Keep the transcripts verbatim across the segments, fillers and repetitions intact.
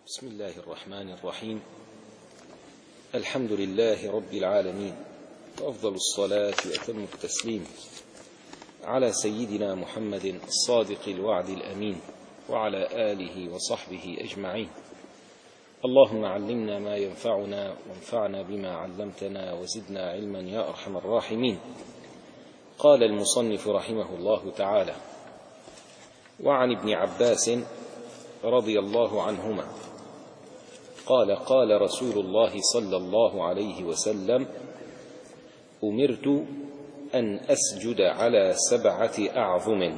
بسم الله الرحمن الرحيم. الحمد لله رب العالمين، وأفضل الصلاة وأتم التسليم على سيدنا محمد الصادق الوعد الأمين، وعلى آله وصحبه أجمعين. اللهم علمنا ما ينفعنا، وانفعنا بما علمتنا، وزدنا علما يا أرحم الراحمين. قال المصنف رحمه الله تعالى: وعن ابن عباس رضي الله عنهما قال: قال رسول الله صلى الله عليه وسلم: أمرت أن أسجد على سبعة أعظم،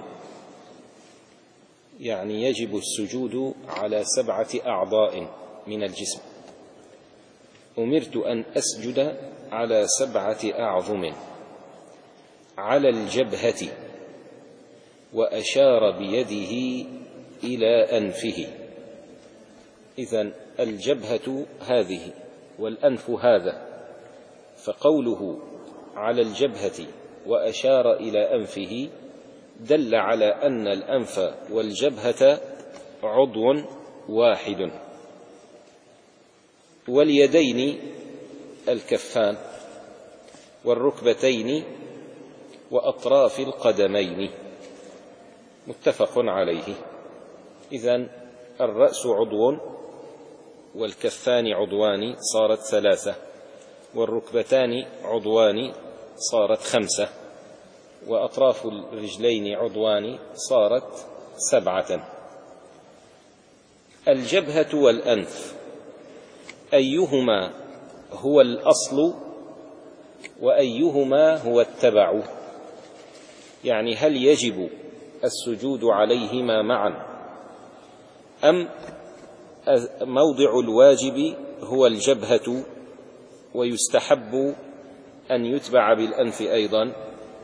يعني يجب السجود على سبعة أعضاء من الجسم. أمرت أن أسجد على سبعة أعظم: على الجبهة، وأشار بيده إلى أنفه. إذن الجبهة هذه والأنف هذا، فقوله على الجبهة وأشار إلى أنفه دل على أن الأنف والجبهة عضو واحد. واليدين الكفان، والركبتين، وأطراف القدمين، متفق عليه. إذن الرأس عضو، والكفان عضوان صارت ثلاثة، والركبتان عضوان صارت خمسة، وأطراف الرجلين عضوان صارت سبعة. الجبهة والأنف أيهما هو الأصل وأيهما هو التبع؟ يعني هل يجب السجود عليهما معا، أم موضع الواجب هو الجبهة ويستحب أن يتبع بالأنف أيضا؟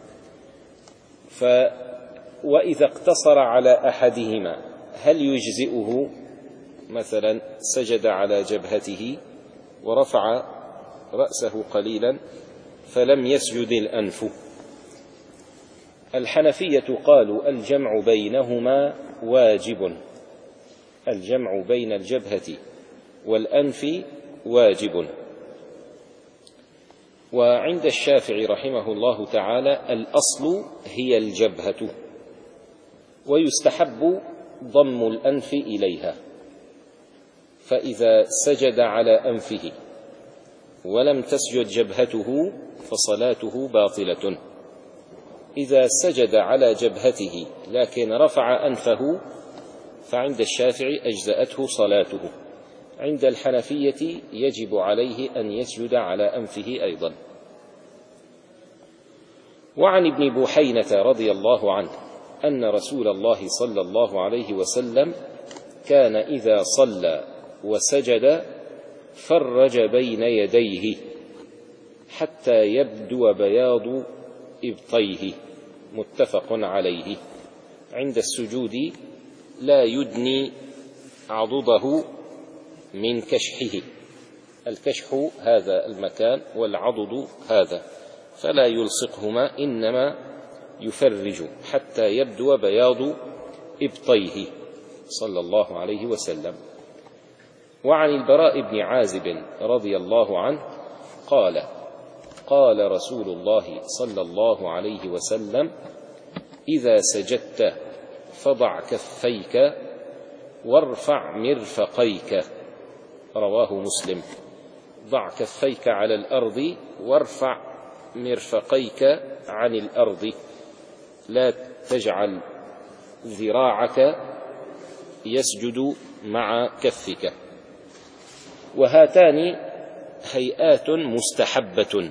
ف وإذا اقتصر على أحدهما هل يجزئه؟ مثلا سجد على جبهته ورفع رأسه قليلا فلم يسجد الأنف. الحنفية قالوا الجمع بينهما واجب، الجمع بين الجبهة والأنف واجب. وعند الشافعي رحمه الله تعالى الأصل هي الجبهة، ويستحب ضم الأنف إليها، فإذا سجد على أنفه ولم تسجد جبهته فصلاته باطلة. إذا سجد على جبهته لكن رفع أنفه فعند الشافعي أجزأته صلاته. عند الحنفية يجب عليه أن يسجد على أنفه أيضا. وعن ابن بوحينة رضي الله عنه أن رسول الله صلى الله عليه وسلم كان إذا صلى وسجد فرج بين يديه حتى يبدو بياض إبطيه، متفق عليه. عند السجود لا يدني عضده من كشحه، الكشح هذا المكان والعضد هذا، فلا يلصقهما، إنما يفرج حتى يبدو بياض إبطيه صلى الله عليه وسلم. وعن البراء بن عازب رضي الله عنه قال: قال رسول الله صلى الله عليه وسلم: إذا سجدت فضع كفيك وارفع مرفقيك. رواه مسلم. ضع كفيك على الأرض وارفع مرفقيك عن الأرض، لا تجعل ذراعك يسجد مع كفك. وهاتان هيئات مستحبة.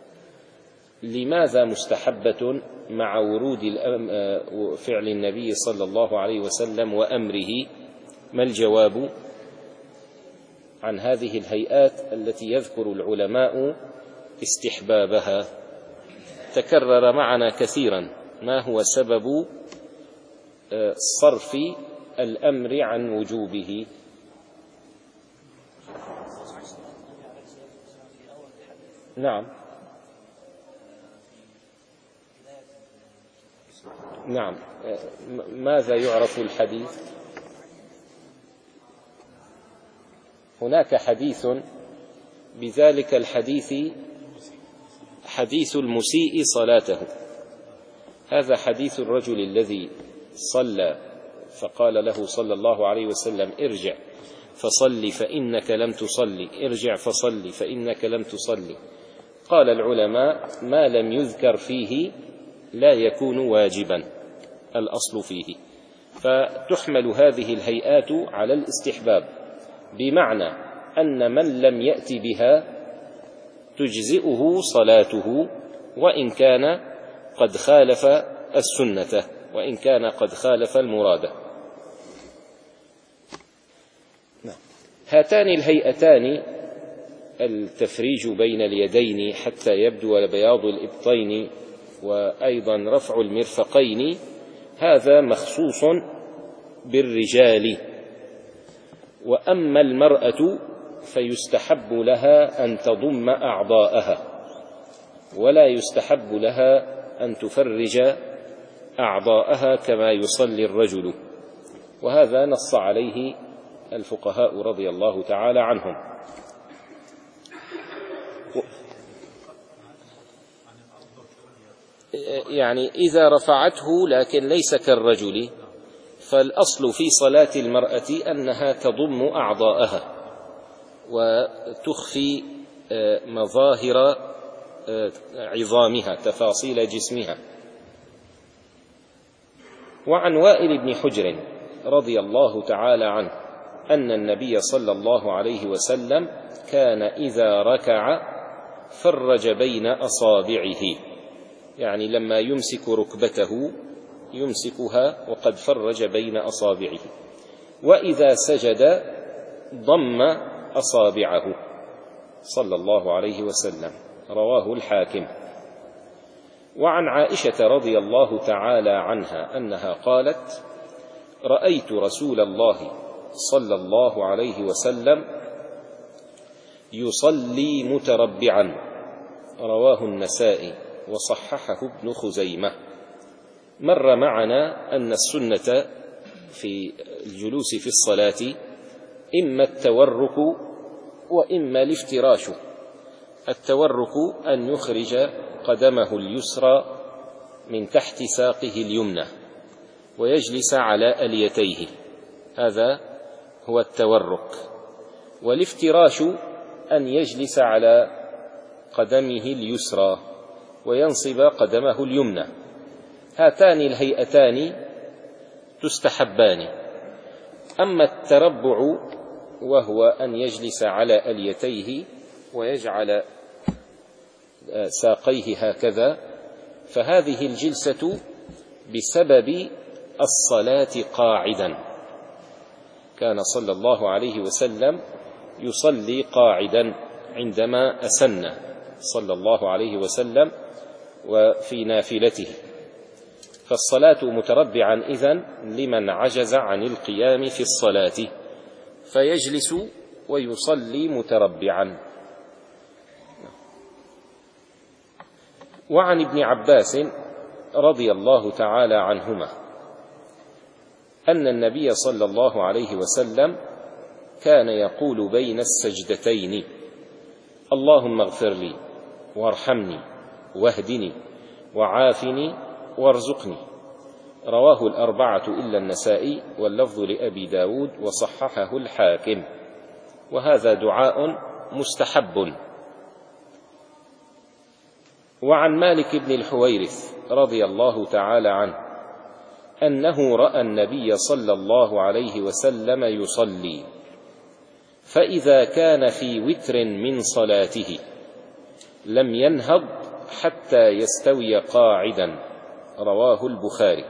لماذا مستحبة مع ورود فعل النبي صلى الله عليه وسلم وأمره؟ ما الجواب عن هذه الهيئات التي يذكر العلماء استحبابها؟ تكرر معنا كثيرا. ما هو سبب صرف الأمر عن وجوبه؟ نعم نعم ماذا يعرف الحديث؟ هناك حديث بذلك الحديث حديث المسيء صلاته. هذا حديث الرجل الذي صلى فقال له صلى الله عليه وسلم ارجع فصل فإنك لم تصلي، ارجع فصل فإنك لم تصلي. قال العلماء ما لم يذكر فيه لا يكون واجبا، الأصل فيه. فتحمل هذه الهيئات على الاستحباب، بمعنى أن من لم يأت بها تجزئه صلاته وإن كان قد خالف السنة، وإن كان قد خالف المراد. هاتان الهيئتان التفريج بين اليدين حتى يبدو بياض الإبطين وأيضا رفع المرفقين، هذا مخصوص بالرجال. وأما المرأة فيستحب لها أن تضم أعضاءها، ولا يستحب لها أن تفرج أعضاءها كما يصلي الرجل، وهذا نص عليه الفقهاء رضي الله تعالى عنهم. يعني إذا رفعته لكن ليس كالرجل، فالأصل في صلاة المرأة أنها تضم أعضاءها وتخفي مظاهر عظامها، تفاصيل جسمها. وعن وائل بن حجر رضي الله تعالى عنه أن النبي صلى الله عليه وسلم كان إذا ركع فرج بين أصابعه، يعني لما يمسك ركبته يمسكها وقد فرج بين أصابعه، وإذا سجد ضم أصابعه صلى الله عليه وسلم. رواه الحاكم. وعن عائشة رضي الله تعالى عنها أنها قالت رأيت رسول الله صلى الله عليه وسلم يصلي متربعا. رواه النسائي وصححه ابن خزيمة. مر معنا أن السنة في الجلوس في الصلاة إما التورك وإما الافتراش. التورك أن يخرج قدمه اليسرى من تحت ساقه اليمنى ويجلس على أليتيه، هذا هو التورك. والافتراش أن يجلس على قدمه اليسرى وينصب قدمه اليمنى. هاتان الهيئتان تستحبان. أما التربع وهو أن يجلس على أليتيه ويجعل ساقيه هكذا، فهذه الجلسة بسبب الصلاة قاعدا. كان صلى الله عليه وسلم يصلي قاعدا عندما أسن صلى الله عليه وسلم وفي نافلته، فالصلاة متربعا إذن لمن عجز عن القيام في الصلاة فيجلس ويصلي متربعا. وعن ابن عباس رضي الله تعالى عنهما أن النبي صلى الله عليه وسلم كان يقول بين السجدتين اللهم اغفر لي وارحمني واهدني وعافني وارزقني. رواه الأربعة إلا النسائي واللفظ لأبي داود وصححه الحاكم، وهذا دعاء مستحب. وعن مالك بن الحويرث رضي الله تعالى عنه أنه رأى النبي صلى الله عليه وسلم يصلي، فإذا كان في وتر من صلاته لم ينهض حتى يستوي قاعدا. رواه البخاري.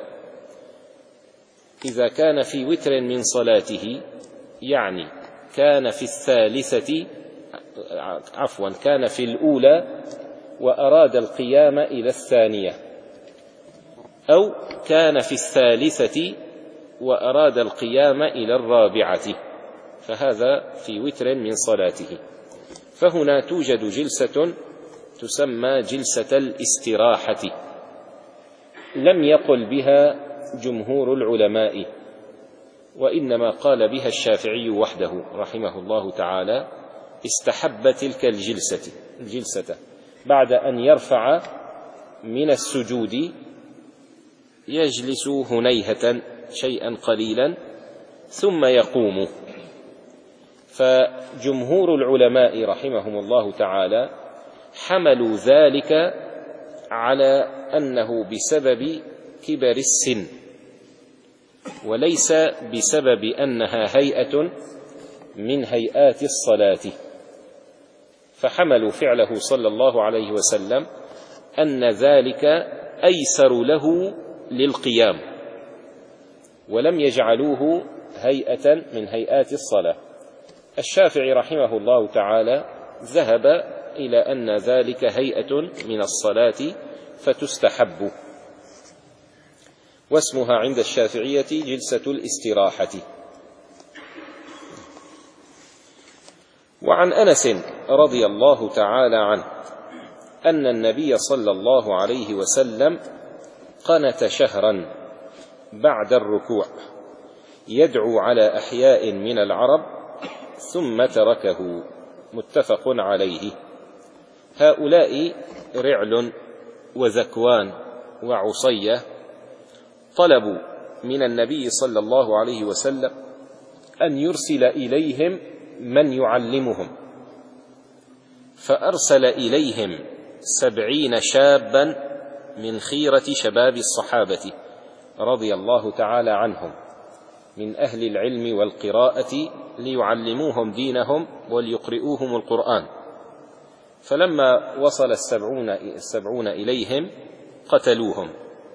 إذا كان في وتر من صلاته يعني كان في الثالثة عفوا كان في الأولى وأراد القيام إلى الثانية، أو كان في الثالثة وأراد القيام إلى الرابعة، فهذا في وتر من صلاته. فهنا توجد جلسة تسمى جلسة الاستراحة، لم يقل بها جمهور العلماء، وإنما قال بها الشافعي وحده رحمه الله تعالى، استحب تلك الجلسة الجلسة بعد أن يرفع من السجود يجلس هنيهة شيئا قليلا ثم يقوم. فجمهور العلماء رحمهم الله تعالى حملوا ذلك على أنه بسبب كبر السن، وليس بسبب أنها هيئة من هيئات الصلاة، فحملوا فعله صلى الله عليه وسلم أن ذلك أيسر له للقيام، ولم يجعلوه هيئة من هيئات الصلاة. الشافعي رحمه الله تعالى ذهب إلى أن ذلك هيئة من الصلاة فتستحب، واسمها عند الشافعية جلسة الاستراحة. وعن أنس رضي الله تعالى عنه أن النبي صلى الله عليه وسلم قنت شهرا بعد الركوع يدعو على أحياء من العرب ثم تركه، متفق عليه. هؤلاء رعل وذكوان وعصية طلبوا من النبي صلى الله عليه وسلم أن يرسل إليهم من يعلمهم، فأرسل إليهم سبعين شابا من خيرة شباب الصحابة رضي الله تعالى عنهم من أهل العلم والقراءة ليعلموهم دينهم وليقرئوهم القرآن. فلما وصل السبعون, السبعون إليهم قتلوهم،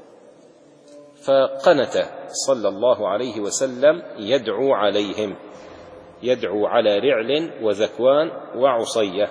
فقنت صلى الله عليه وسلم يدعو عليهم، يدعو على رعل وذكوان وعصية.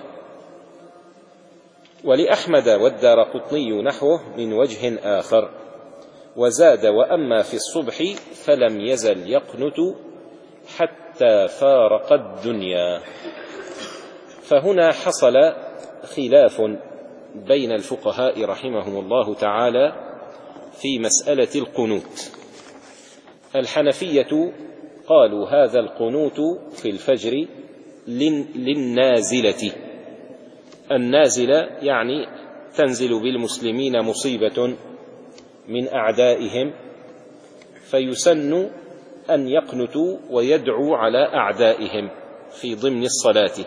ولأحمد والدارقطني نحوه من وجه آخر، وزاد: وأما في الصبح فلم يزل يقنت حتى فارق الدنيا. فهنا حصل خلاف بين الفقهاء رحمهم الله تعالى في مسألة القنوت. الحنفية قالوا هذا القنوت في الفجر للنازلة. النازلة يعني تنزل بالمسلمين مصيبة من أعدائهم، فيسن أن يقنتوا ويدعوا على أعدائهم في ضمن الصلاة.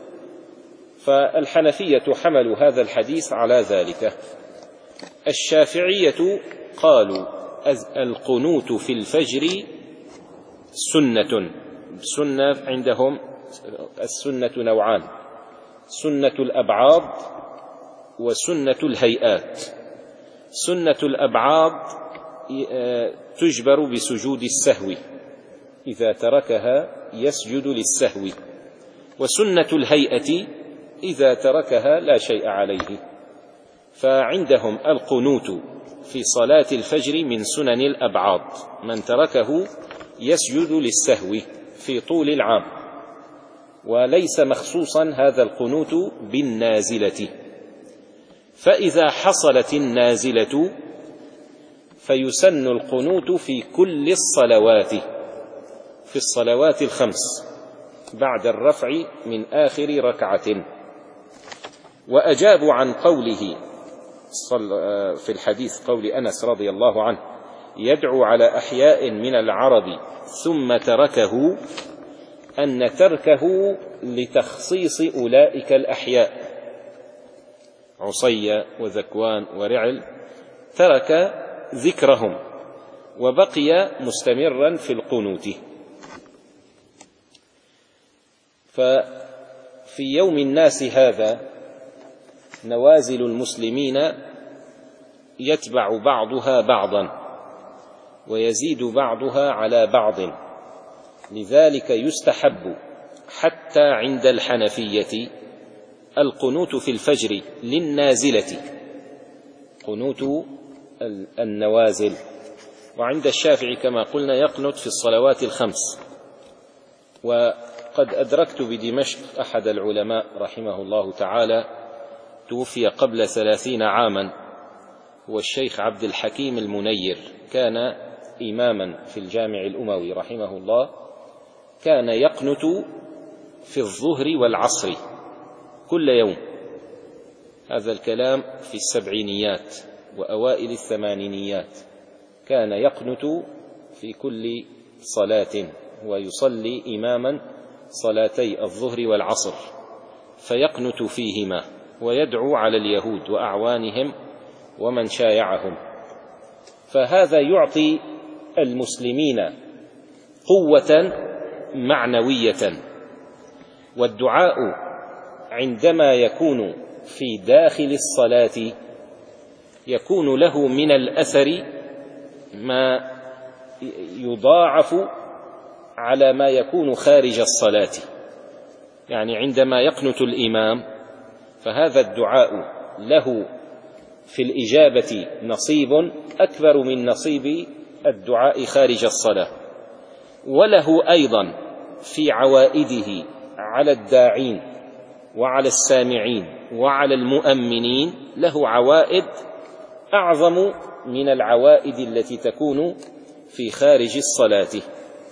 فالحنفية حملوا هذا الحديث على ذلك. الشافعية قالوا القنوت في الفجر سنة. سنة عندهم السنة نوعان: سنة الأبعاض وسنة الهيئات. سنة الأبعاض تجبر بسجود السهو، إذا تركها يسجد للسهو، وسنة الهيئة إذا تركها لا شيء عليه. فعندهم القنوت في صلاة الفجر من سنن الأبعاض، من تركه يسجد للسهو في طول العام، وليس مخصوصا هذا القنوت بالنازلة. فإذا حصلت النازلة فيسن القنوت في كل الصلوات، في الصلوات الخمس بعد الرفع من آخر ركعة. وأجابوا عن قوله في الحديث قول أنس رضي الله عنه يدعو على أحياء من العرب ثم تركه، أن تركه لتخصيص أولئك الأحياء، عصية وذكوان ورعل، ترك ذكرهم وبقي مستمرا في القنوت. ففي يوم الناس هذا نوازل المسلمين يتبع بعضها بعضا ويزيد بعضها على بعض، لذلك يستحب حتى عند الحنفية القنوت في الفجر للنازلة، قنوت النوازل. وعند الشافعي كما قلنا يقنت في الصلوات الخمس. وقد أدركت بدمشق أحد العلماء رحمه الله تعالى، توفي قبل ثلاثين عاما، هو الشيخ عبد الحكيم المنير، كان إماما في الجامع الأموي رحمه الله كان يقنت في الظهر والعصر كل يوم. هذا الكلام في السبعينيات وأوائل الثمانينيات. كان يقنت في كل صلاة ويصلي إماما صلاتي الظهر والعصر، فيقنت فيهما ويدعو على اليهود وأعوانهم ومن شايعهم. فهذا يعطي المسلمين قوة معنوية. والدعاء عندما يكون في داخل الصلاة يكون له من الأثر ما يضاعف على ما يكون خارج الصلاة. يعني عندما يقنت الإمام فهذا الدعاء له في الإجابة نصيب أكبر من نصيب الدعاء خارج الصلاة، وله أيضا في عوائده على الداعين وعلى السامعين وعلى المؤمنين له عوائد أعظم من العوائد التي تكون في خارج الصلاة.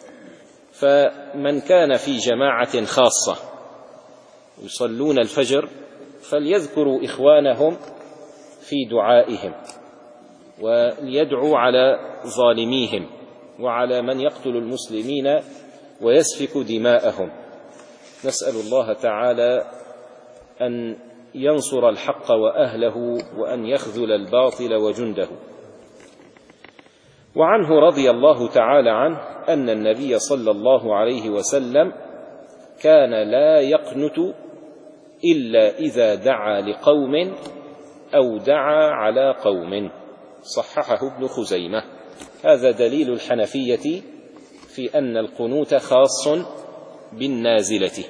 فمن كان في جماعة خاصة يصلون الفجر فليذكروا إخوانهم في دعائهم وليدعوا على ظالميهم وعلى من يقتل المسلمين ويسفك دماءهم. نسأل الله تعالى أن ينصر الحق وأهله وأن يخذل الباطل وجنده. وعنه رضي الله تعالى عنه أن النبي صلى الله عليه وسلم كان لا يقنت إلا إذا دعا لقوم أو دعا على قوم. صححه ابن خزيمة. هذا دليل الحنفية في أن القنوت خاص بالنازلة.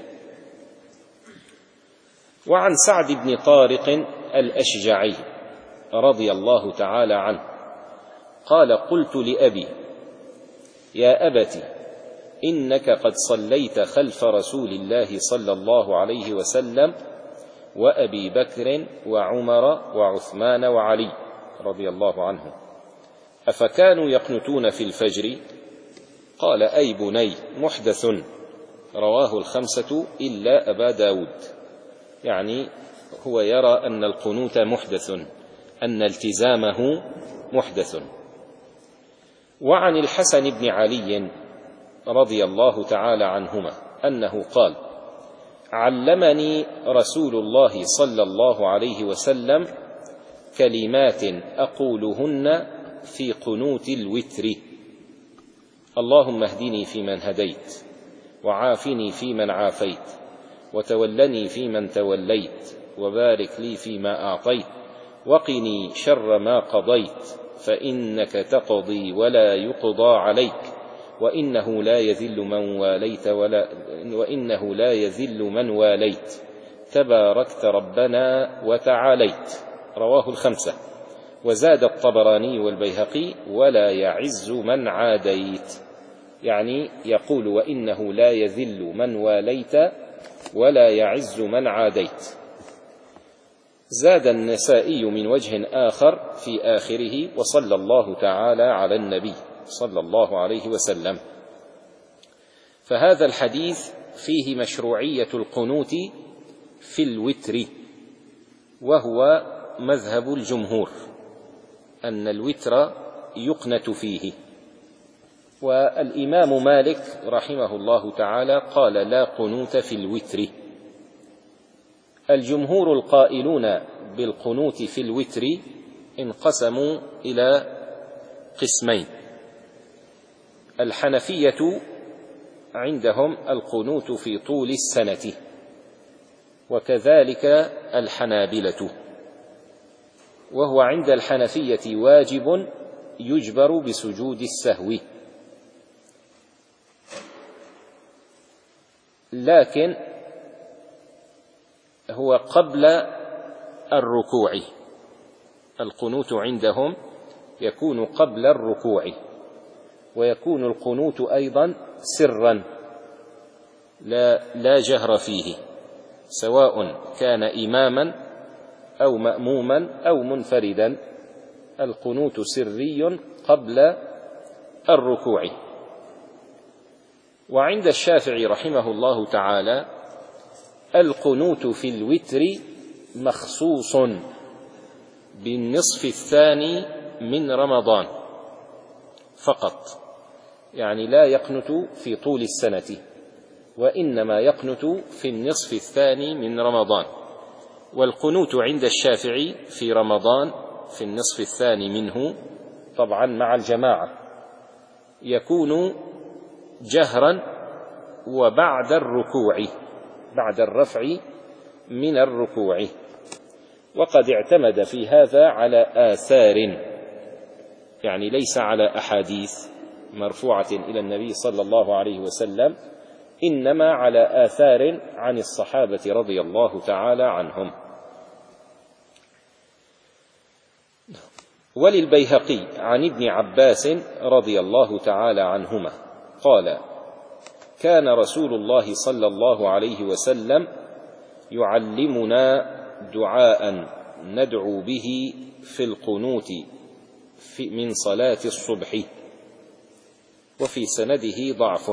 وعن سعد بن طارق الأشجعي رضي الله تعالى عنه قال: قلت لأبي: يا أبت، إنك قد صليت خلف رسول الله صلى الله عليه وسلم وأبي بكر وعمر وعثمان وعلي رضي الله عنهم، أفكانوا يقنتون في الفجر؟ قال: أي بني، محدث. رواه الخمسة إلا أبا داود. يعني هو يرى أن القنوت محدث، أن التزامه محدث. وعن الحسن بن علي رضي الله تعالى عنهما أنه قال: علمني رسول الله صلى الله عليه وسلم كلمات أقولهن في قنوت الوتر: اللهم اهدني فيمن هديت، وعافني فيمن عافيت، وتولني فيمن توليت، وبارك لي فيما أعطيت، وقني شر ما قضيت، فإنك تقضي ولا يقضى عليك، وإنه لا يذل من واليت ولا وإنه لا يذل من واليت، تباركت ربنا وتعاليت. رواه الخمسة. وزاد الطبراني والبيهقي: ولا يعز من عاديت. يعني يقول: وإنه لا يذل من واليت ولا يعز من عاديت. زاد النسائي من وجه آخر في آخره: وصلى الله تعالى على النبي صلى الله عليه وسلم. فهذا الحديث فيه مشروعية القنوت في الوتر، وهو مذهب الجمهور أن الوتر يقنت فيه. والإمام مالك رحمه الله تعالى قال: لا قنوت في الوتر. الجمهور القائلون بالقنوت في الوتر انقسموا إلى قسمين: الحنفية عندهم القنوت في طول السنة، وكذلك الحنابلة، وهو عند الحنفية واجب يجبر بسجود السهو، لكن هو قبل الركوع. القنوت عندهم يكون قبل الركوع، ويكون القنوت أيضا سرا لا, لا جهر فيه، سواء كان إماما أو مأموما أو منفردا. القنوت سري قبل الركوع. وعند الشافعي رحمه الله تعالى القنوت في الوتر مخصوص بالنصف الثاني من رمضان فقط، يعني لا يقنت في طول السنة، وإنما يقنت في النصف الثاني من رمضان. والقنوت عند الشافعي في رمضان في النصف الثاني منه طبعا مع الجماعة يكون جهرا وبعد الركوع، بعد الرفع من الركوع. وقد اعتمد في هذا على آثار، يعني ليس على أحاديث مرفوعة إلى النبي صلى الله عليه وسلم، إنما على آثار عن الصحابة رضي الله تعالى عنهم. وللبيهقي عن ابن عباس رضي الله تعالى عنهما قال: كان رسول الله صلى الله عليه وسلم يعلمنا دعاء ندعو به في القنوت من صلاة الصبح، وفي سنده ضعف.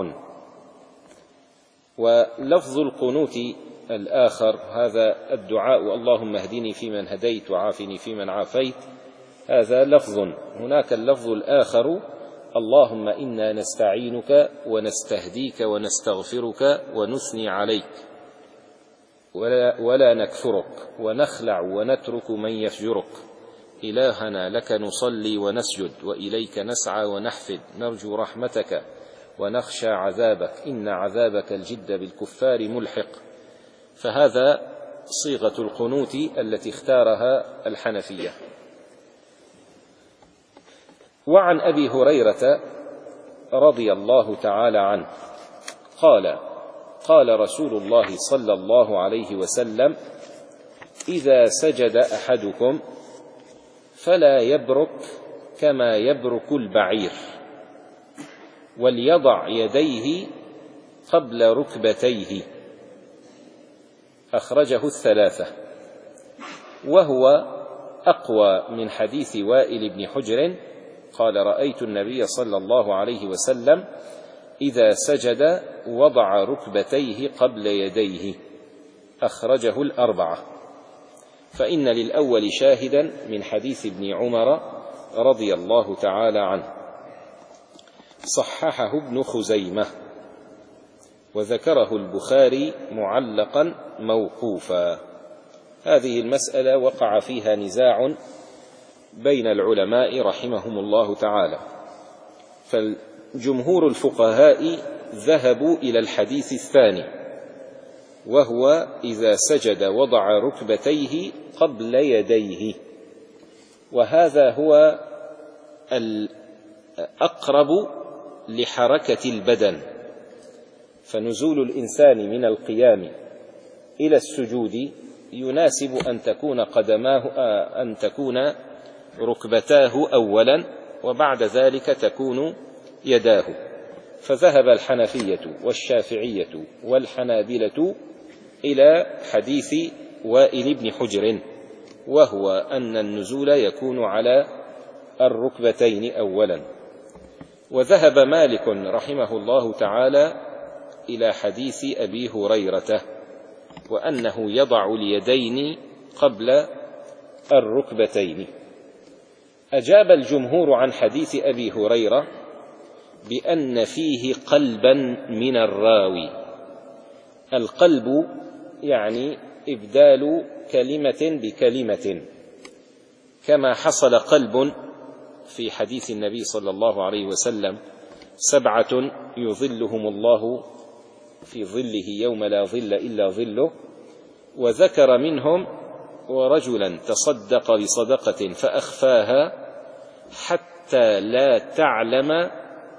ولفظ القنوت الآخر هذا الدعاء اللهم اهدني فيمن هديت وعافني فيمن عافيت، هذا لفظ. هناك اللفظ الآخر اللهم إنا نستعينك ونستهديك ونستغفرك ونثني عليك ولا, ولا نكفرك ونخلع ونترك من يفجرك، إلهنا لك نصلي ونسجد وإليك نسعى ونحفد، نرجو رحمتك ونخشى عذابك، إن عذابك الجد بالكفار ملحق. فهذا صيغة القنوت التي اختارها الحنفية. وعن أبي هريرة رضي الله تعالى عنه قال: قال رسول الله صلى الله عليه وسلم: إذا سجد أحدكم فلا يبرك كما يبرك البعير، وليضع يديه قبل ركبتيه. أخرجه الثلاثة. وهو أقوى من حديث وائل بن حجر قال: رأيت النبي صلى الله عليه وسلم إذا سجد وضع ركبتيه قبل يديه. أخرجه الأربعة. فإن للأول شاهدا من حديث ابن عمر رضي الله تعالى عنه، صححه ابن خزيمة، وذكره البخاري معلقا موقوفا. هذه المسألة وقع فيها نزاع بين العلماء رحمهم الله تعالى، فالجمهور الفقهاء ذهبوا إلى الحديث الثاني، وهو إذا سجد وضع ركبتيه قبل يديه، وهذا هو الأقرب لحركة البدن. فنزول الإنسان من القيام إلى السجود يناسب أن تكون قدماه أن تكون ركبتاه أولا، وبعد ذلك تكون يداه. فذهب الحنفية والشافعية والحنابلة إلى حديث وائل بن حجر، وهو أن النزول يكون على الركبتين أولا. وذهب مالك رحمه الله تعالى إلى حديث أبي هريرة، وأنه يضع اليدين قبل الركبتين. أجاب الجمهور عن حديث أبي هريرة بأن فيه قلبا من الراوي. القلب يعني إبدال كلمة بكلمة، كما حصل قلب في حديث النبي صلى الله عليه وسلم: سبعة يظلهم الله في ظله يوم لا ظل إلا ظله. وذكر منهم: ورجلا تصدق بصدقة فأخفاها حتى لا تعلم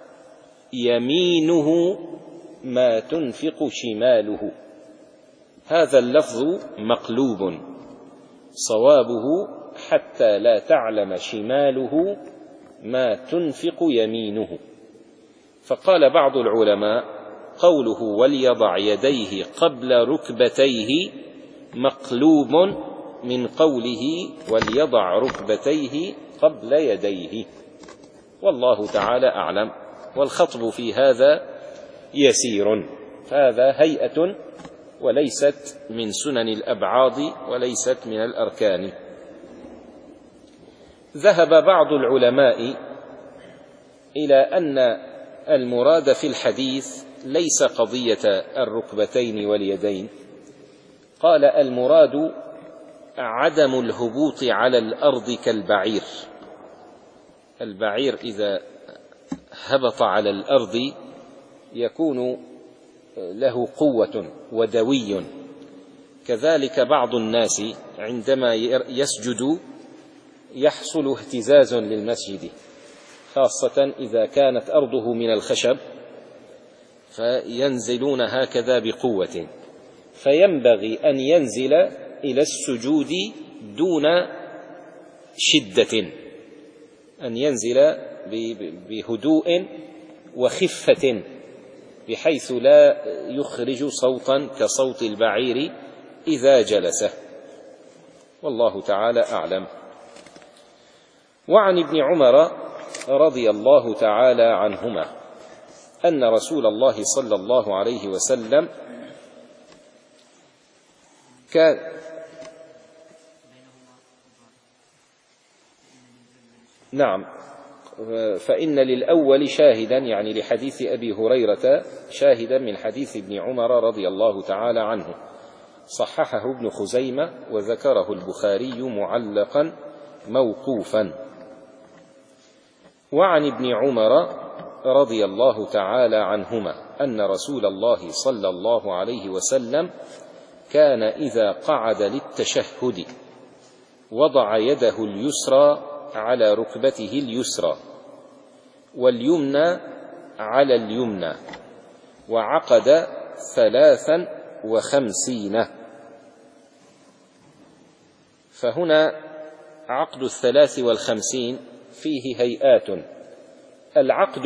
يمينه ما تنفق شماله. هذا اللفظ مقلوب، صوابه حتى لا تعلم شماله ما تنفق يمينه. فقال بعض العلماء: قوله وليضع يديه قبل ركبتيه مقلوب من قوله وليضع ركبتيه قبل يديه. والله تعالى أعلم. والخطب في هذا يسير، فهذا هيئة وليست من سنن الأبعاض وليست من الأركان. ذهب بعض العلماء إلى أن المراد في الحديث ليس قضية الركبتين واليدين، قال المراد عدم الهبوط على الأرض كالبعير. البعير إذا هبط على الأرض يكون له قوة ودوي، كذلك بعض الناس عندما يسجد يحصل اهتزاز للمسجد، خاصة إذا كانت أرضه من الخشب فينزلون هكذا بقوة، فينبغي أن ينزل إلى السجود دون شدة، أن ينزل بهدوء وخفة بحيث لا يخرج صوتا كصوت البعير إذا جلس، والله تعالى أعلم. وعن ابن عمر رضي الله تعالى عنهما أن رسول الله صلى الله عليه وسلم كان نعم فإن للأول شاهدا، يعني لحديث أبي هريرة شاهدا من حديث ابن عمر رضي الله تعالى عنه، صححه ابن خزيمة وذكره البخاري معلقا موقوفا. وعن ابن عمر رضي الله تعالى عنهما أن رسول الله صلى الله عليه وسلم كان إذا قعد للتشهد وضع يده اليسرى على ركبته اليسرى واليمنى على اليمنى وعقد ثلاثا وخمسين. فهنا عقد الثلاث والخمسين فيه هيئات. العقد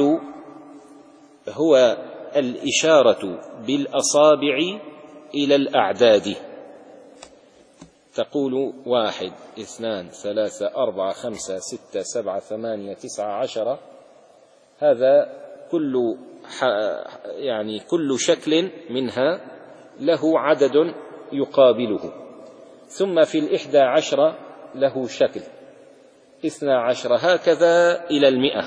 هو الإشارة بالأصابع إلى الأعداد، تقول واحد اثنان ثلاثة أربعة خمسة ستة سبعة ثمانية تسعة عشرة، هذا كل يعني كل شكل منها له عدد يقابله، ثم في الإحدى عشرة له شكل، اثنى عشر هكذا إلى المئة،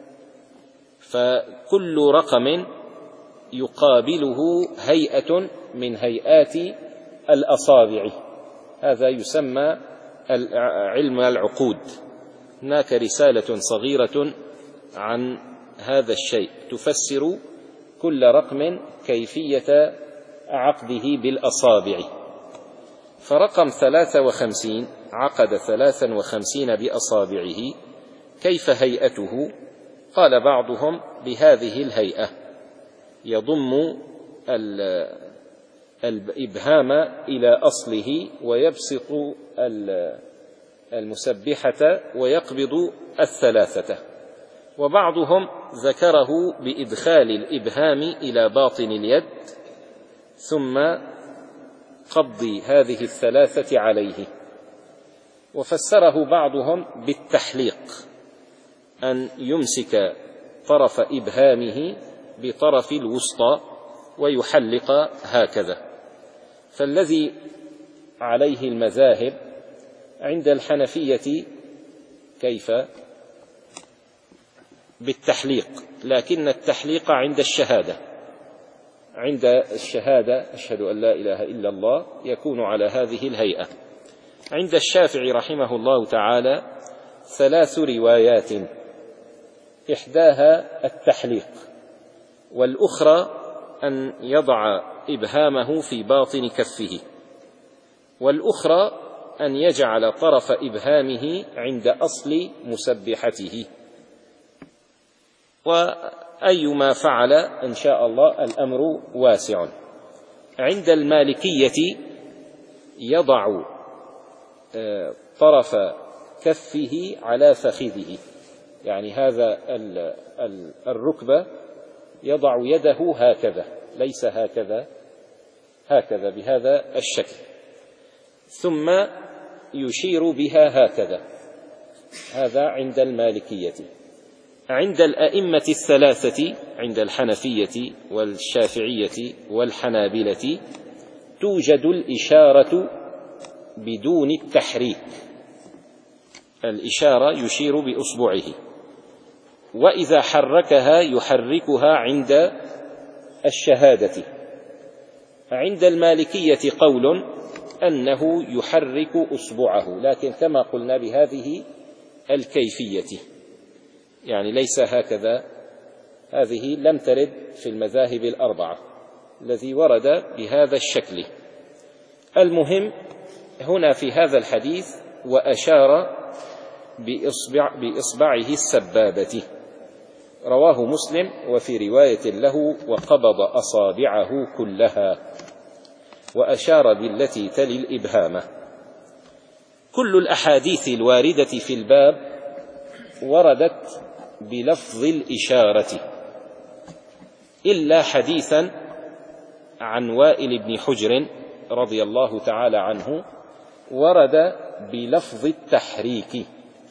فكل رقم يقابله هيئة من هيئات الأصابع، هذا يسمى علم العقود. هناك رسالة صغيرة عن هذا الشيء تفسر كل رقم كيفية عقده بالأصابع. فرقم ثلاثة وخمسين عقد ثلاثا وخمسين بأصابعه، كيف هيئته؟ قال بعضهم بهذه الهيئة: يضم الإبهام إلى أصله ويبسط المسبحة ويقبض الثلاثة. وبعضهم ذكره بإدخال الإبهام إلى باطن اليد ثم قبض هذه الثلاثة عليه. وفسره بعضهم بالتحليق، أن يمسك طرف إبهامه بطرف الوسطى ويحلق هكذا. فالذي عليه المذاهب عند الحنفية كيف؟ بالتحليق، لكن التحليق عند الشهادة، عند الشهادة أشهد أن لا إله إلا الله يكون على هذه الهيئة. عند الشافعي رحمه الله تعالى ثلاث روايات، إحداها التحليق، والأخرى أن يضع إبهامه في باطن كفه، والأخرى أن يجعل طرف إبهامه عند أصل مسبحته. وأيما فعل إن شاء الله الأمر واسع. عند المالكية يضع طرف كفه على فخذه، يعني هذا الركبة يضع يده هكذا، ليس هكذا، هكذا بهذا الشكل، ثم يشير بها هكذا، هذا عند المالكية. عند الأئمة الثلاثة، عند الحنفية والشافعية والحنابلة، توجد الإشارة بدون التحريك، الإشارة يشير بإصبعه، وإذا حركها يحركها عند الشهادة. عند المالكية قول أنه يحرك أصبعه، لكن كما قلنا بهذه الكيفية، يعني ليس هكذا، هذه لم ترد في المذاهب الأربعة، الذي ورد بهذا الشكل. المهم هنا في هذا الحديث وأشار بإصبع بإصبعه السبابة، رواه مسلم، وفي رواية له وقبض أصابعه كلها، وأشار بالتي تلي الإبهام. كل الأحاديث الواردة في الباب وردت بلفظ الإشارة إلا حديثا عن وائل بن حجر رضي الله تعالى عنه ورد بلفظ التحريك،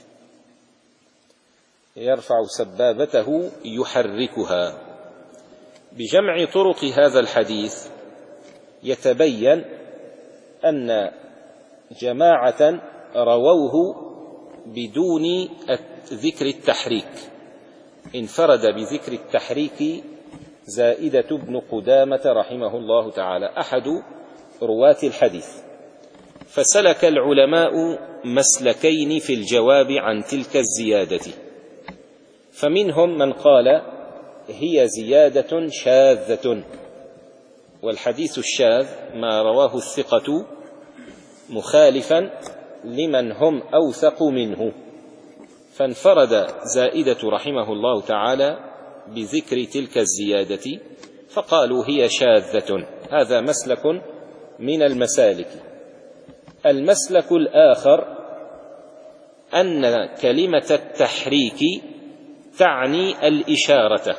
يرفع سبابته يحركها. بجمع طرق هذا الحديث يتبين أن جماعة رووه بدون ذكر التحريك، انفرد بذكر التحريك زائدة بن قدامة رحمه الله تعالى أحد رواة الحديث. فسلك العلماء مسلكين في الجواب عن تلك الزيادة، فمنهم من قال هي زيادة شاذة، والحديث الشاذ ما رواه الثقة مخالفا لمن هم أوثق منه، فانفرد زائدة رحمه الله تعالى بذكر تلك الزيادة فقالوا هي شاذة. هذا مسلك من المسالك. المسلك الآخر أن كلمة التحريك تعني الإشارة،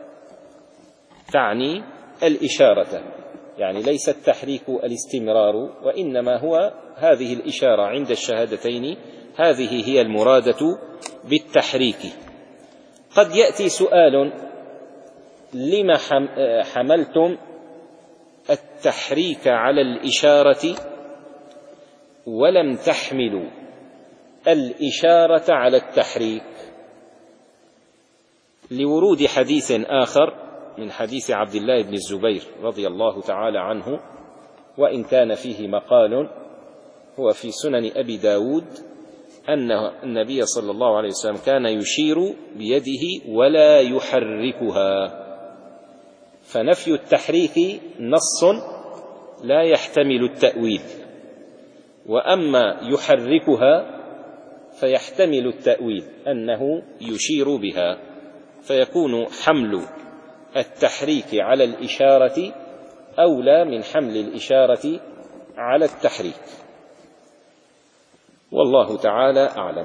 تعني الإشارة، يعني ليس التحريك الاستمرار، وإنما هو هذه الإشارة عند الشهادتين، هذه هي المرادة بالتحريك. قد يأتي سؤال: لما حملتم التحريك على الإشارة ولم تحملوا الإشارة على التحريك؟ لورود حديث آخر من حديث عبد الله بن الزبير رضي الله تعالى عنه، وإن كان فيه مقال، هو في سنن أبي داود، أن النبي صلى الله عليه وسلم كان يشير بيده ولا يحركها. فنفي التحريك نص لا يحتمل التأويل، وأما يحركها فيحتمل التأويل أنه يشير بها، فيكون حمل التحريك على الإشارة أولى من حمل الإشارة على التحريك، والله تعالى أعلم.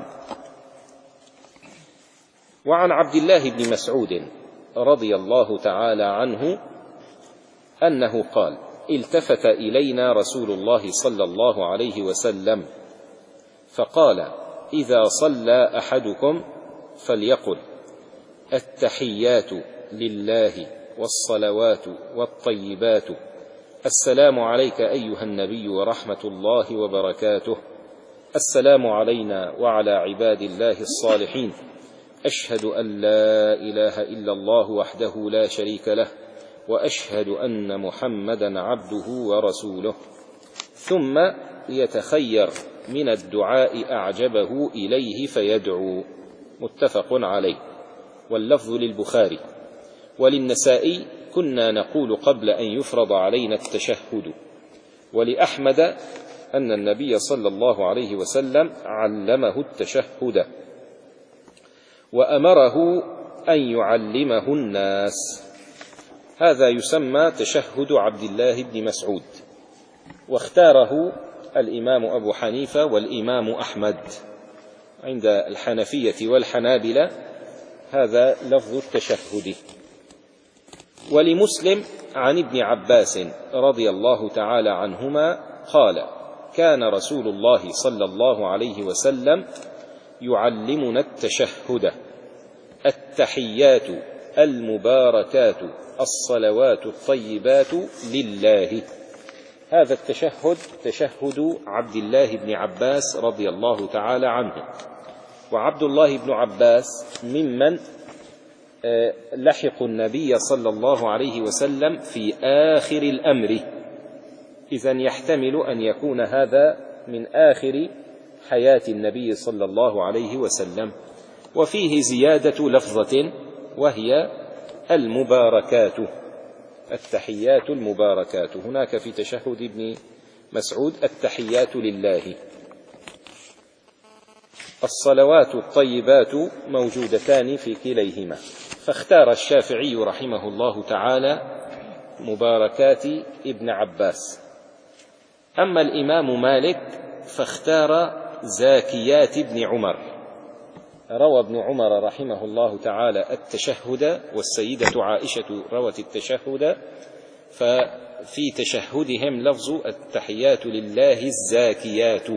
وعن عبد الله بن مسعود رضي الله تعالى عنه أنه قال: التفت إلينا رسول الله صلى الله عليه وسلم فقال: إذا صلى أحدكم فليقل: التحيات لله والصلوات والطيبات، السلام عليك أيها النبي ورحمة الله وبركاته، السلام علينا وعلى عباد الله الصالحين، أشهد أن لا إله إلا الله وحده لا شريك له، وأشهد أن محمدا عبده ورسوله، ثم يتخير من الدعاء أعجبه إليه فيدعو. متفق عليه، واللفظ للبخاري. وللنسائي: كنا نقول قبل أن يفرض علينا التشهد. ولأحمد أن النبي صلى الله عليه وسلم علمه التشهد وأمره أن يعلمه الناس. هذا يسمى تشهد عبد الله بن مسعود، واختاره الإمام أبو حنيفة والإمام أحمد. عند الحنفية والحنابلة هذا لفظ التشهد. ولمسلم عن ابن عباس رضي الله تعالى عنهما قال: كان رسول الله صلى الله عليه وسلم يعلمنا التشهد، التحيات المباركات الصلوات الطيبات لله. هذا التشهد تشهد عبد الله بن عباس رضي الله تعالى عنه. وعبد الله بن عباس ممن لحقوا النبي صلى الله عليه وسلم في آخر الأمر، إذن يحتمل أن يكون هذا من آخر حياة النبي صلى الله عليه وسلم. وفيه زيادة لفظة وهي المباركات، التحيات المباركات. هناك في تشهد ابن مسعود التحيات لله. الصلوات الطيبات موجودتان في كليهما، فاختار الشافعي رحمه الله تعالى مباركات ابن عباس. أما الإمام مالك فاختار زاكيات ابن عمر. روى ابن عمر رحمه الله تعالى التشهد، والسيدة عائشة روت التشهد، ففي تشهدهم لفظ التحيات لله الزاكيات،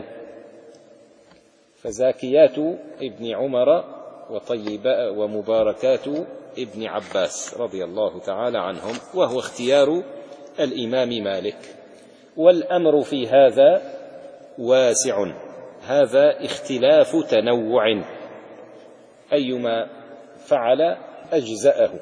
فزاكيات ابن عمر وطيباء ومباركات ابن عباس رضي الله تعالى عنهم، وهو اختيار الإمام مالك. والأمر في هذا واسع، هذا اختلاف تنوع، أيما فعل أجزأه.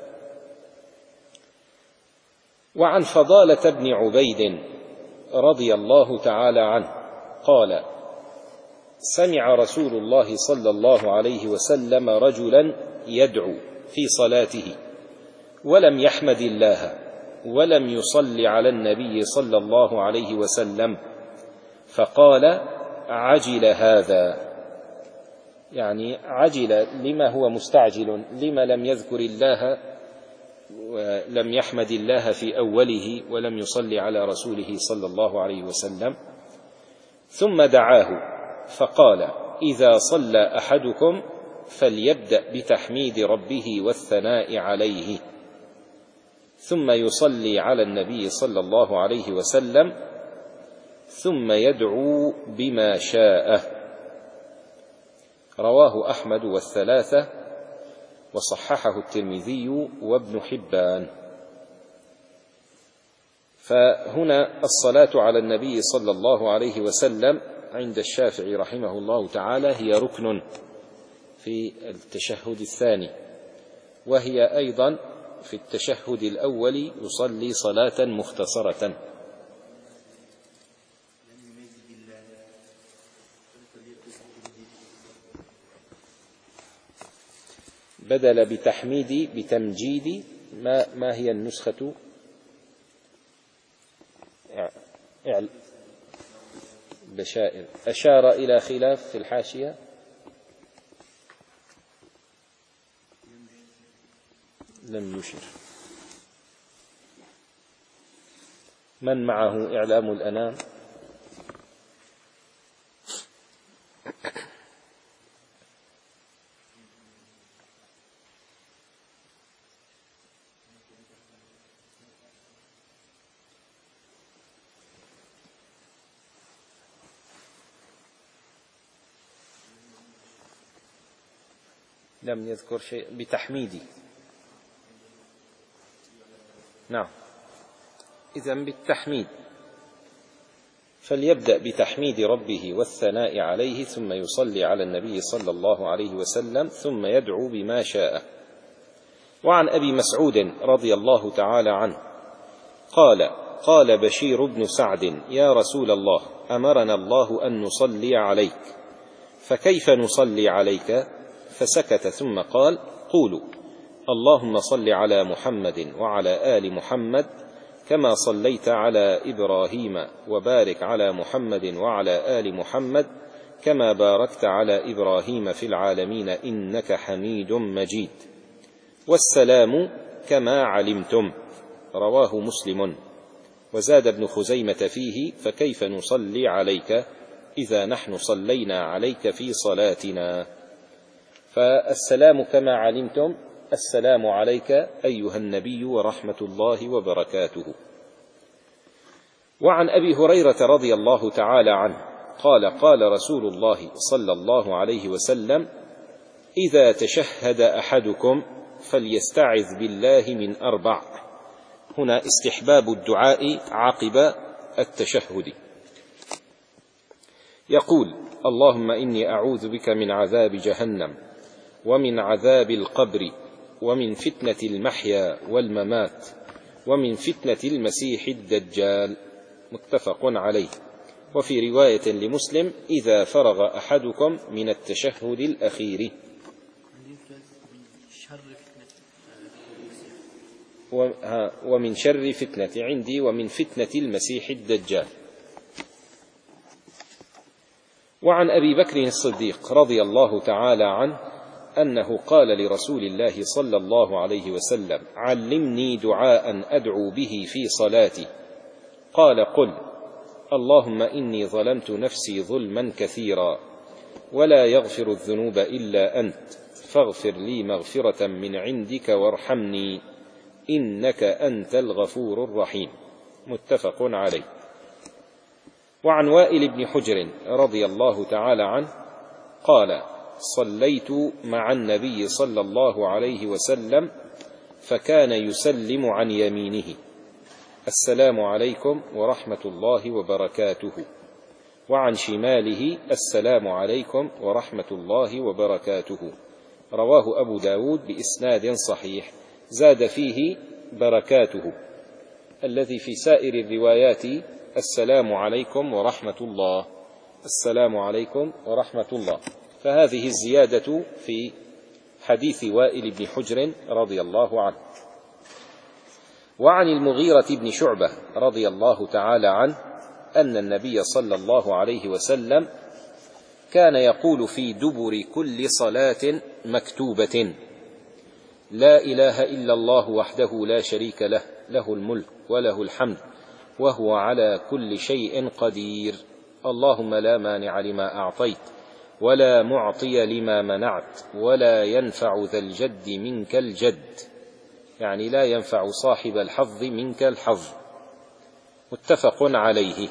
وعن فضالة بن عبيد رضي الله تعالى عنه قال: سمع رسول الله صلى الله عليه وسلم رجلا يدعو في صلاته ولم يحمد الله ولم يصل على النبي صلى الله عليه وسلم، فقال: عجل هذا، يعني عجل لما هو مستعجل، لما لم يذكر الله ولم يحمد الله في أوله ولم يصلي على رسوله صلى الله عليه وسلم. ثم دعاه فقال: إذا صلى أحدكم فليبدأ بتحميد ربه والثناء عليه، ثم يصلي على النبي صلى الله عليه وسلم، ثم يدعو بما شاء. رواه أحمد والثلاثة، وصححه الترمذي وابن حبان. فهنا الصلاة على النبي صلى الله عليه وسلم عند الشافعي رحمه الله تعالى هي ركن في التشهد الثاني، وهي أيضا في التشهد الأول يصلي صلاة مختصرة. بدل بتحميد بتمجيد. ما, ما هي النسخة؟ بشائر أشار إلى خلاف في الحاشية. لم يشر. من معه إعلام الأنام؟ لم يذكر شيء بتحميدي. نعم، إذن بالتحميد، فليبدأ بتحميد ربه والثناء عليه، ثم يصلي على النبي صلى الله عليه وسلم، ثم يدعو بما شاء. وعن أبي مسعود رضي الله تعالى عنه قال: قال بشير بن سعد: يا رسول الله، أمرنا الله أن نصلي عليك، فكيف نصلي عليك؟ فسكت ثم قال: قولوا: اللهم صل على محمد وعلى آل محمد كما صليت على إبراهيم، وبارك على محمد وعلى آل محمد كما باركت على إبراهيم في العالمين إنك حميد مجيد. والسلام كما علمتم. رواه مسلم. وزاد ابن خزيمة فيه: فكيف نصلي عليك إذا نحن صلينا عليك في صلاتنا؟ فالسلام كما علمتم، السلام عليك أيها النبي ورحمة الله وبركاته. وعن أبي هريرة رضي الله تعالى عنه قال: قال رسول الله صلى الله عليه وسلم: إذا تشهد أحدكم فليستعذ بالله من أربع. هنا استحباب الدعاء عقب التشهد. يقول: اللهم إني أعوذ بك من عذاب جهنم ومن عذاب القبر ومن فتنة المحيا والممات ومن فتنة المسيح الدجال. متفق عليه. وفي رواية لمسلم: إذا فرغ أحدكم من التشهد الأخير. ومن شر فتنة عندي ومن فتنة المسيح الدجال. وعن أبي بكر الصديق رضي الله تعالى عنه أنه قال لرسول الله صلى الله عليه وسلم: علمني دعاء أدعو به في صلاتي. قال: قل: اللهم إني ظلمت نفسي ظلما كثيرا ولا يغفر الذنوب إلا أنت فاغفر لي مغفرة من عندك وارحمني إنك أنت الغفور الرحيم. متفق عليه. وعن وائل بن حجر رضي الله تعالى عنه قال: صليت مع النبي صلى الله عليه وسلم فكان يسلم عن يمينه: السلام عليكم ورحمة الله وبركاته، وعن شماله: السلام عليكم ورحمة الله وبركاته. رواه أبو داود بإسناد صحيح، زاد فيه بركاته، الذي في سائر الروايات السلام عليكم ورحمة الله، السلام عليكم ورحمة الله. فهذه الزيادة في حديث وائل بن حجر رضي الله عنه. وعن المغيرة بن شعبة رضي الله تعالى عنه أن النبي صلى الله عليه وسلم كان يقول في دبر كل صلاة مكتوبة: لا إله إلا الله وحده لا شريك له، له الملك وله الحمد وهو على كل شيء قدير، اللهم لا مانع لما أعطيت ولا معطي لما منعت ولا ينفع ذا الجد منك الجد، يعني لا ينفع صاحب الحظ منك الحظ. متفق عليه.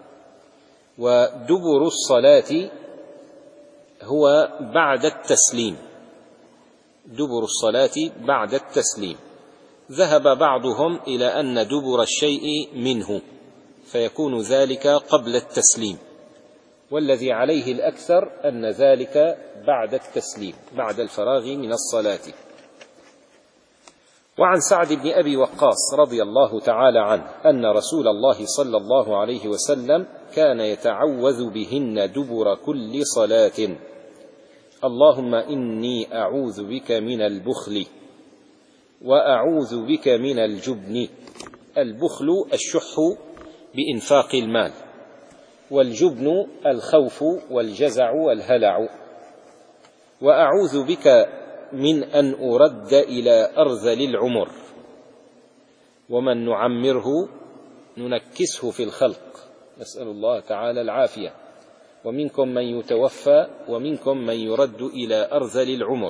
ودبر الصلاة هو بعد التسليم، دبر الصلاة بعد التسليم. ذهب بعضهم إلى أن دبر الشيء منه فيكون ذلك قبل التسليم، والذي عليه الأكثر أن ذلك بعد التسليم، بعد الفراغ من الصلاة. وعن سعد بن أبي وقاص رضي الله تعالى عنه أن رسول الله صلى الله عليه وسلم كان يتعوذ بهن دبر كل صلاة: اللهم إني أعوذ بك من البخل وأعوذ بك من الجبن. البخل الشح بإنفاق المال، والجبن الخوف والجزع والهلع. وأعوذ بك من أن أرد إلى أرذل العمر، ومن نعمره ننكسه في الخلق، نسأل الله تعالى العافية. ومنكم من يتوفى ومنكم من يرد إلى أرذل العمر.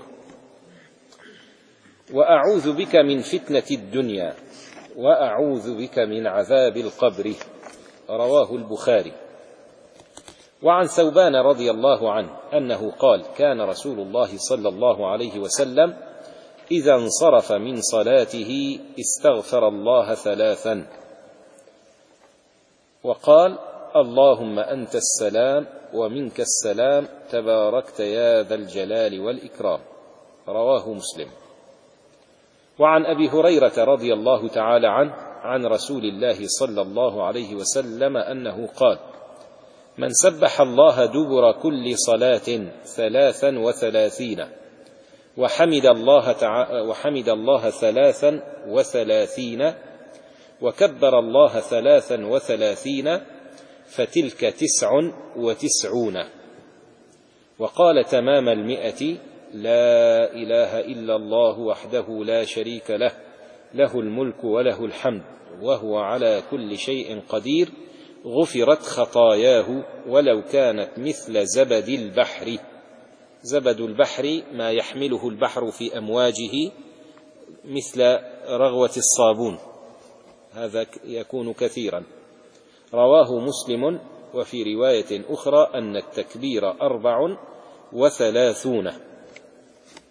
وأعوذ بك من فتنة الدنيا وأعوذ بك من عذاب القبر. رواه البخاري. وعن ثوبان رضي الله عنه أنه قال: كان رسول الله صلى الله عليه وسلم إذا انصرف من صلاته استغفر الله ثلاثا وقال: اللهم أنت السلام ومنك السلام تباركت يا ذا الجلال والإكرام. رواه مسلم. وعن أبي هريرة رضي الله تعالى عنه عن رسول الله صلى الله عليه وسلم أنه قال: من سبح الله دبر كل صلاة ثلاثا وثلاثين وحمد الله, تع... وحمد الله ثلاثا وثلاثين وكبر الله ثلاثا وثلاثين فتلك تسع وتسعون. وقال تمام المئة: لا إله إلا الله وحده لا شريك له، له الملك وله الحمد وهو على كل شيء قدير، غفرت خطاياه ولو كانت مثل زبد البحر. زبد البحر ما يحمله البحر في أمواجه مثل رغوة الصابون، هذا يكون كثيرا. رواه مسلم. وفي رواية أخرى أن التكبير أربع وثلاثون.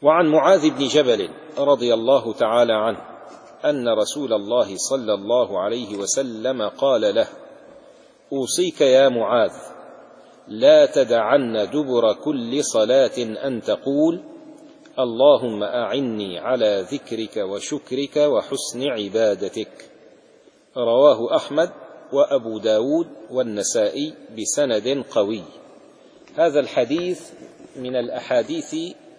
وعن معاذ بن جبل رضي الله تعالى عنه أن رسول الله صلى الله عليه وسلم قال له: أوصيك يا معاذ لا تدعن دبر كل صلاة أن تقول: اللهم أعني على ذكرك وشكرك وحسن عبادتك. رواه أحمد وأبو داود والنسائي بسند قوي. هذا الحديث من الأحاديث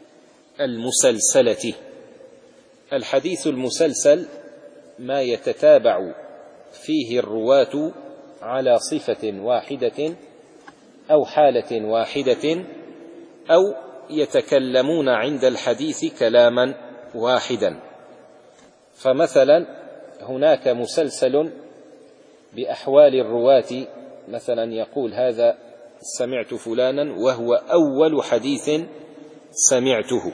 المسلسلة. الحديث المسلسل ما يتتابع فيه الرواة على صفة واحدة أو حالة واحدة، أو يتكلمون عند الحديث كلاما واحدا. فمثلا هناك مسلسل بأحوال الرواة، مثلا يقول: هذا سمعت فلانا وهو أول حديث سمعته،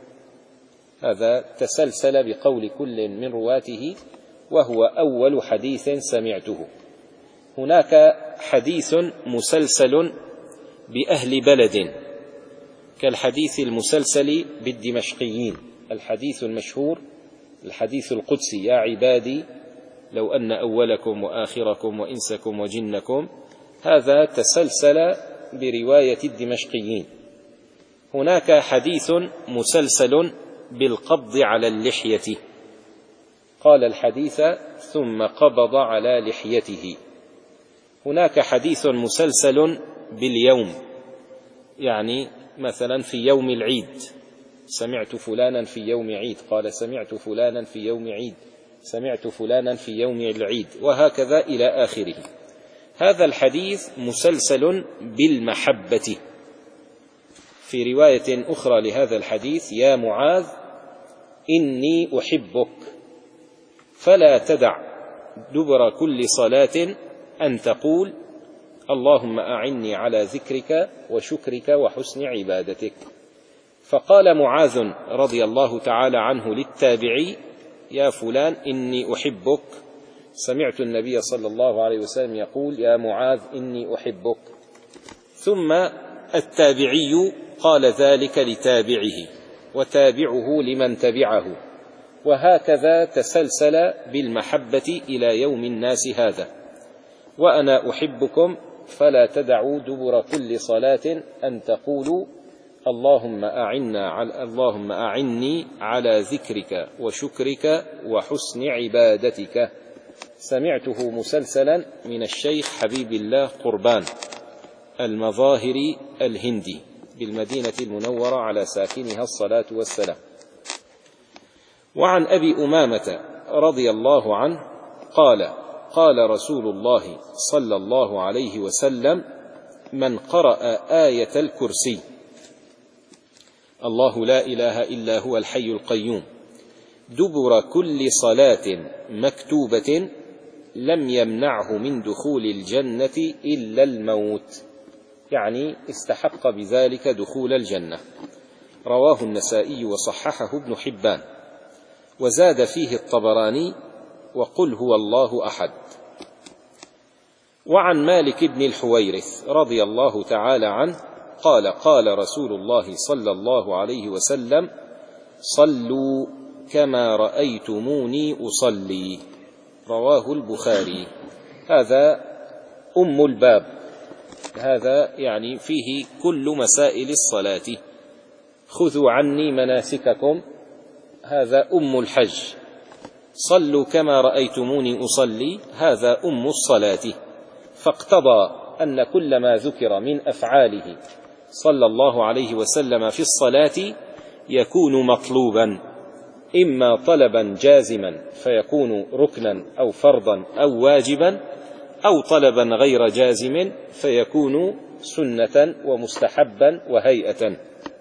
هذا تسلسل بقول كل من رواته وهو أول حديث سمعته. هناك حديث مسلسل بأهل بلد كالحديث المسلسل بالدمشقيين، الحديث المشهور الحديث القدسي: يا عبادي لو أن أولكم وآخركم وإنسكم وجنكم. هذا تسلسل برواية الدمشقيين. هناك حديث مسلسل بالقبض على اللحية، قال الحديث ثم قبض على لحيته. هناك حديث مسلسل باليوم، يعني مثلا في يوم العيد: سمعت فلانا في يوم عيد، قال سمعت فلانا في يوم عيد، سمعت فلانا في يوم العيد، وهكذا إلى آخره. هذا الحديث مسلسل بالمحبة. في رواية أخرى لهذا الحديث: يا معاذ إني أحبك فلا تدع دبر كل صلاة أن تقول: اللهم أعني على ذكرك وشكرك وحسن عبادتك. فقال معاذ رضي الله تعالى عنه للتابعي: يا فلان إني أحبك، سمعت النبي صلى الله عليه وسلم يقول: يا معاذ إني أحبك. ثم التابعي قال ذلك لتابعه، وتابعه لمن تبعه، وهكذا تسلسل بالمحبة إلى يوم الناس هذا. وأنا أحبكم فلا تدعوا دبر كل صلاة أن تقولوا: اللهم أعنا على اللهم أعني على ذكرك وشكرك وحسن عبادتك. سمعته مسلسلا من الشيخ حبيب الله قربان المظاهري الهندي بالمدينة المنورة على ساكنها الصلاة والسلام. وعن أبي أمامة رضي الله عنه قال: قال رسول الله صلى الله عليه وسلم: من قرأ آية الكرسي الله لا إله إلا هو الحي القيوم دبر كل صلاة مكتوبة لم يمنعه من دخول الجنة إلا الموت، يعني استحق بذلك دخول الجنة. رواه النسائي وصححه ابن حبان، وزاد فيه الطبراني: وقل هو الله أحد. وعن مالك بن الحويرث رضي الله تعالى عنه قال: قال رسول الله صلى الله عليه وسلم: صلوا كما رأيتموني أصلي. رواه البخاري. هذا أم الباب، هذا يعني فيه كل مسائل الصلاة. خذوا عني مناسككم، هذا أم الحج. صلوا كما رأيتموني أصلي، هذا أم الصلاة. فاقتضى أن كل ما ذكر من أفعاله صلى الله عليه وسلم في الصلاة يكون مطلوبا، إما طلبا جازما فيكون ركنا أو فرضا أو واجبا، أو طلبا غير جازم فيكون سنة ومستحبا وهيئة.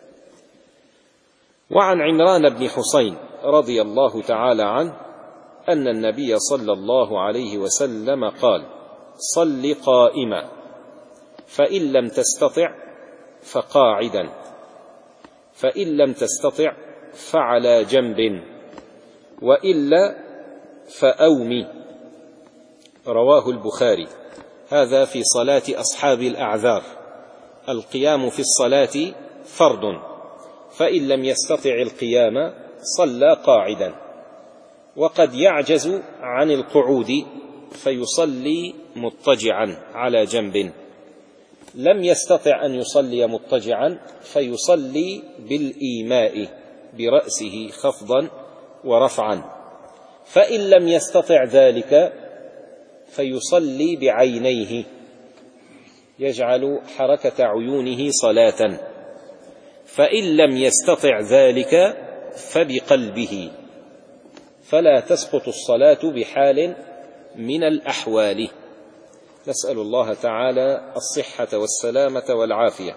وعن عمران بن حسين رضي الله تعالى عنه أن النبي صلى الله عليه وسلم قال: صل قائما، فإن لم تستطع فقاعدا، فإن لم تستطع فعلى جنب، وإلا فأومي. رواه البخاري. هذا في صلاة أصحاب الأعذار. القيام في الصلاة فرض، فإن لم يستطع القيام صلى قاعدا، وقد يعجز عن القعود فيصلي مضطجعا على جنب، لم يستطع أن يصلي مضطجعا فيصلي بالإيماء برأسه خفضا ورفعا، فإن لم يستطع ذلك فيصلي بعينيه، يجعل حركة عيونه صلاة، فإن لم يستطع ذلك فبقلبه، فلا تسقط الصلاة بحال من الأحوال. نسأل الله تعالى الصحة والسلامة والعافية.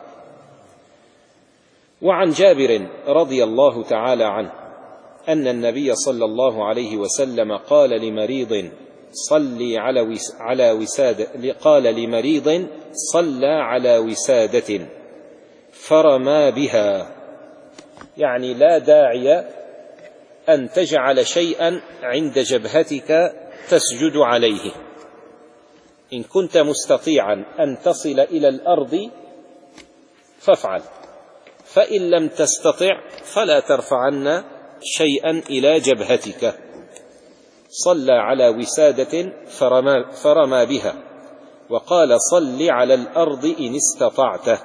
وعن جابر رضي الله تعالى عنه أن النبي صلى الله عليه وسلم قال لمريض صلي على وسادة قال لمريض صلى على وسادة فرمى بها، يعني لا داعي أن تجعل شيئا عند جبهتك تسجد عليه، إن كنت مستطيعا أن تصل إلى الأرض فافعل، فإن لم تستطع فلا ترفعن شيئا إلى جبهتك. صلى على وسادة فرمى, فرمى بها، وقال صل على الأرض إن استطعت،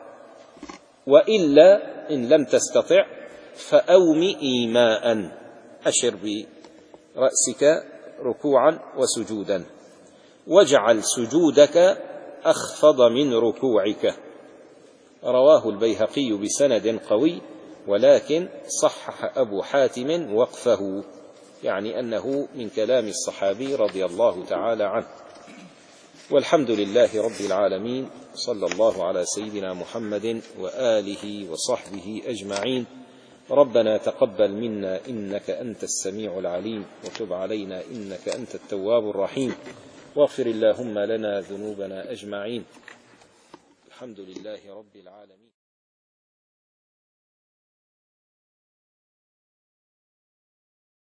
وإلا إن لم تستطع فأوم إيماء، أشر برأسك ركوعا وسجودا، واجعل سجودك أخفض من ركوعك. رواه البيهقي بسند قوي، ولكن صحح أبو حاتم وقفه، يعني أنه من كلام الصحابي رضي الله تعالى عنه. والحمد لله رب العالمين، صلى الله على سيدنا محمد وآله وصحبه أجمعين. ربنا تقبل منا إنك أنت السميع العليم، وتب علينا إنك أنت التواب الرحيم، واغفر اللهم لنا ذنوبنا أجمعين. الحمد لله رب العالمين.